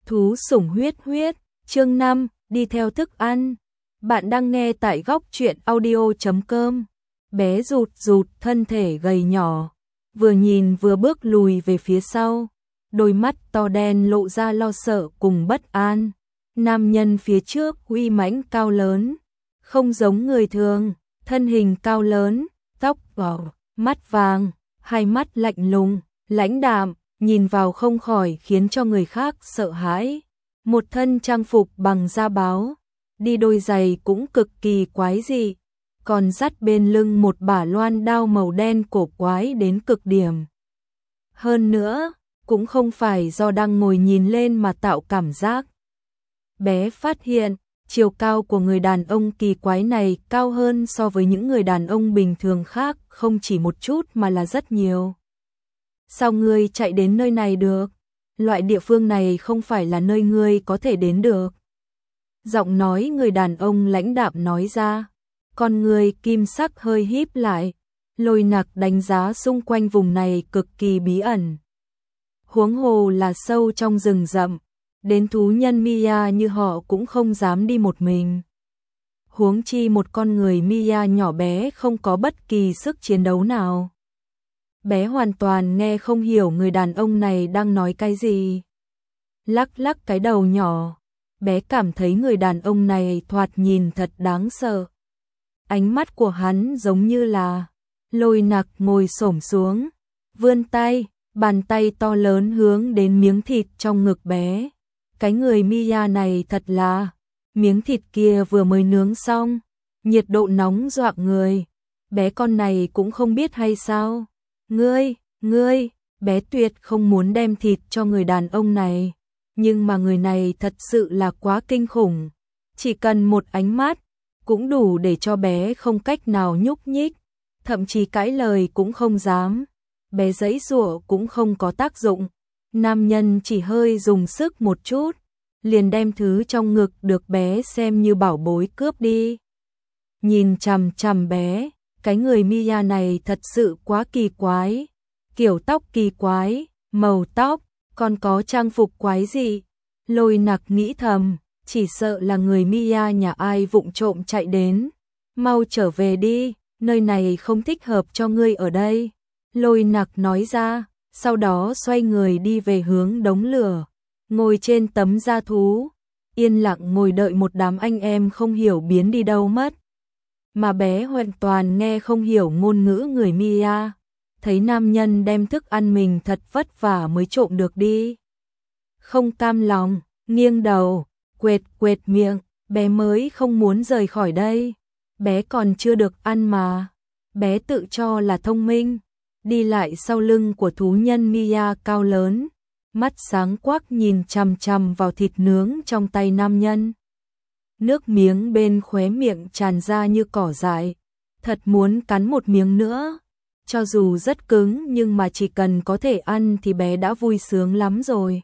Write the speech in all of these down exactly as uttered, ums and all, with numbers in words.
Thú sủng huyết huyết, chương năm, đi theo thức ăn. Bạn đang nghe tại góc truyện audio chấm com. Bé rụt rụt thân thể gầy nhỏ, vừa nhìn vừa bước lùi về phía sau, đôi mắt to đen lộ ra lo sợ cùng bất an. Nam nhân phía trước uy mãnh cao lớn, không giống người thường, thân hình cao lớn, tóc đỏ, mắt vàng, hai mắt lạnh lùng, lãnh đạm, nhìn vào không khỏi khiến cho người khác sợ hãi. Một thân trang phục bằng da báo, đi đôi giày cũng cực kỳ quái dị, còn dắt bên lưng một bả loan đao màu đen cổ quái đến cực điểm. Hơn nữa, cũng không phải do đang ngồi nhìn lên mà tạo cảm giác. Bé phát hiện, chiều cao của người đàn ông kỳ quái này cao hơn so với những người đàn ông bình thường khác, không chỉ một chút mà là rất nhiều. Sao ngươi chạy đến nơi này được? Loại địa phương này không phải là nơi ngươi có thể đến được. Giọng nói người đàn ông lãnh đạm nói ra, con người kim sắc hơi híp lại, Lôi Nặc đánh giá xung quanh vùng này cực kỳ bí ẩn. Huống hồ là sâu trong rừng rậm, đến thú nhân Mia như họ cũng không dám đi một mình. Huống chi một con người Mia nhỏ bé không có bất kỳ sức chiến đấu nào. Bé hoàn toàn nghe không hiểu người đàn ông này đang nói cái gì. Lắc lắc cái đầu nhỏ, bé cảm thấy người đàn ông này thoạt nhìn thật đáng sợ. Ánh mắt của hắn giống như là... Lôi Nặc ngồi xổm xuống, vươn tay, bàn tay to lớn hướng đến miếng thịt trong ngực bé. Cái người Mia này thật là... Miếng thịt kia vừa mới nướng xong, nhiệt độ nóng dọa người. Bé con này cũng không biết hay sao? Ngươi, ngươi, bé tuyệt không muốn đem thịt cho người đàn ông này. Nhưng mà người này thật sự là quá kinh khủng. Chỉ cần một ánh mắt, cũng đủ để cho bé không cách nào nhúc nhích. Thậm chí cãi lời cũng không dám. Bé giãy giụa cũng không có tác dụng. Nam nhân chỉ hơi dùng sức một chút, liền đem thứ trong ngực được bé xem như bảo bối cướp đi. Nhìn chằm chằm bé, cái người Mia này thật sự quá kỳ quái. Kiểu tóc kỳ quái, màu tóc, còn có trang phục quái dị. Lôi Nặc nghĩ thầm, chỉ sợ là người Mia nhà ai vụng trộm chạy đến. Mau trở về đi, nơi này không thích hợp cho ngươi ở đây. Lôi Nặc nói ra, sau đó xoay người đi về hướng đống lửa. Ngồi trên tấm da thú, yên lặng ngồi đợi một đám anh em không hiểu biến đi đâu mất. Mà bé hoàn toàn nghe không hiểu ngôn ngữ người Mia. Thấy nam nhân đem thức ăn mình thật vất vả mới trộm được đi. Không cam lòng, nghiêng đầu, quệt quệt miệng, bé mới không muốn rời khỏi đây. Bé còn chưa được ăn mà. Bé tự cho là thông minh, đi lại sau lưng của thú nhân Mia cao lớn. Mắt sáng quắc nhìn chằm chằm vào thịt nướng trong tay nam nhân. Nước miếng bên khóe miệng tràn ra như cỏ dại. Thật muốn cắn một miếng nữa. Cho dù rất cứng nhưng mà chỉ cần có thể ăn thì bé đã vui sướng lắm rồi.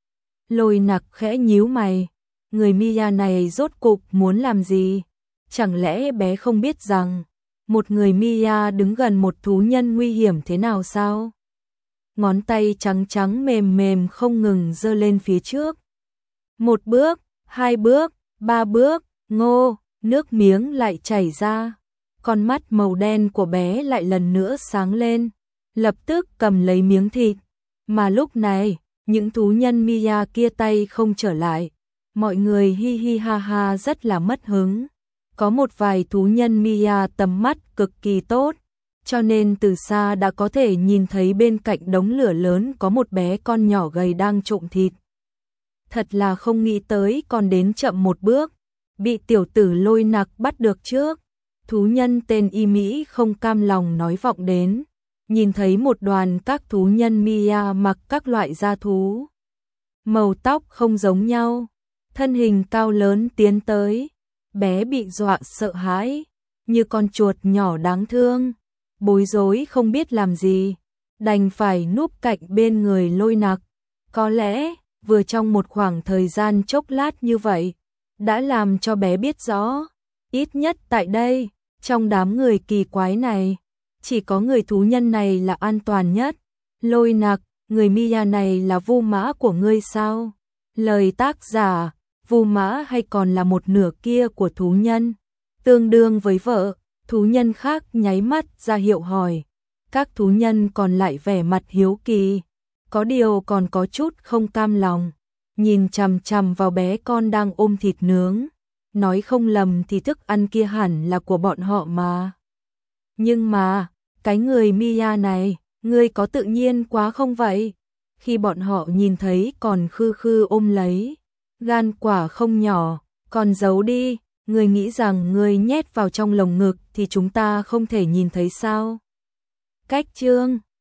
Lôi Nặc khẽ nhíu mày. Người Mia này rốt cục muốn làm gì? Chẳng lẽ bé không biết rằng một người Mia đứng gần một thú nhân nguy hiểm thế nào sao? Ngón tay trắng trắng mềm mềm không ngừng giơ lên phía trước. Một bước, hai bước, ba bước, ngô, nước miếng lại chảy ra. Con mắt màu đen của bé lại lần nữa sáng lên, lập tức cầm lấy miếng thịt. Mà lúc này, những thú nhân Mia kia tay không trở lại. Mọi người hi hi ha ha rất là mất hứng. Có một vài thú nhân Mia tầm mắt cực kỳ tốt, cho nên từ xa đã có thể nhìn thấy bên cạnh đống lửa lớn có một bé con nhỏ gầy đang trộm thịt. Thật là không nghĩ tới còn đến chậm một bước, bị tiểu tử Lôi Nặc bắt được trước. Thú nhân tên Y Mỹ không cam lòng nói vọng đến, nhìn thấy một đoàn các thú nhân Mia mặc các loại da thú. Màu tóc không giống nhau, thân hình cao lớn tiến tới, bé bị dọa sợ hãi, như con chuột nhỏ đáng thương. Bối rối không biết làm gì, đành phải núp cạnh bên người Lôi Nặc. Có lẽ, vừa trong một khoảng thời gian chốc lát như vậy, đã làm cho bé biết rõ, ít nhất tại đây, trong đám người kỳ quái này, chỉ có người thú nhân này là an toàn nhất. Lôi Nặc, người Mia này là vu mã của ngươi sao? Lời tác giả, Vu Mã hay còn là một nửa kia của thú nhân, tương đương với vợ, thú nhân khác nháy mắt ra hiệu hỏi. Các thú nhân còn lại vẻ mặt hiếu kỳ, có điều còn có chút không cam lòng, nhìn chằm chằm vào bé con đang ôm thịt nướng, nói không lầm thì thức ăn kia hẳn là của bọn họ mà. Nhưng mà, cái người Mia này, ngươi có tự nhiên quá không vậy? Khi bọn họ nhìn thấy còn khư khư ôm lấy, gan quả không nhỏ, còn giấu đi, ngươi nghĩ rằng ngươi nhét vào trong lồng ngực thì chúng ta không thể nhìn thấy sao? Cách chương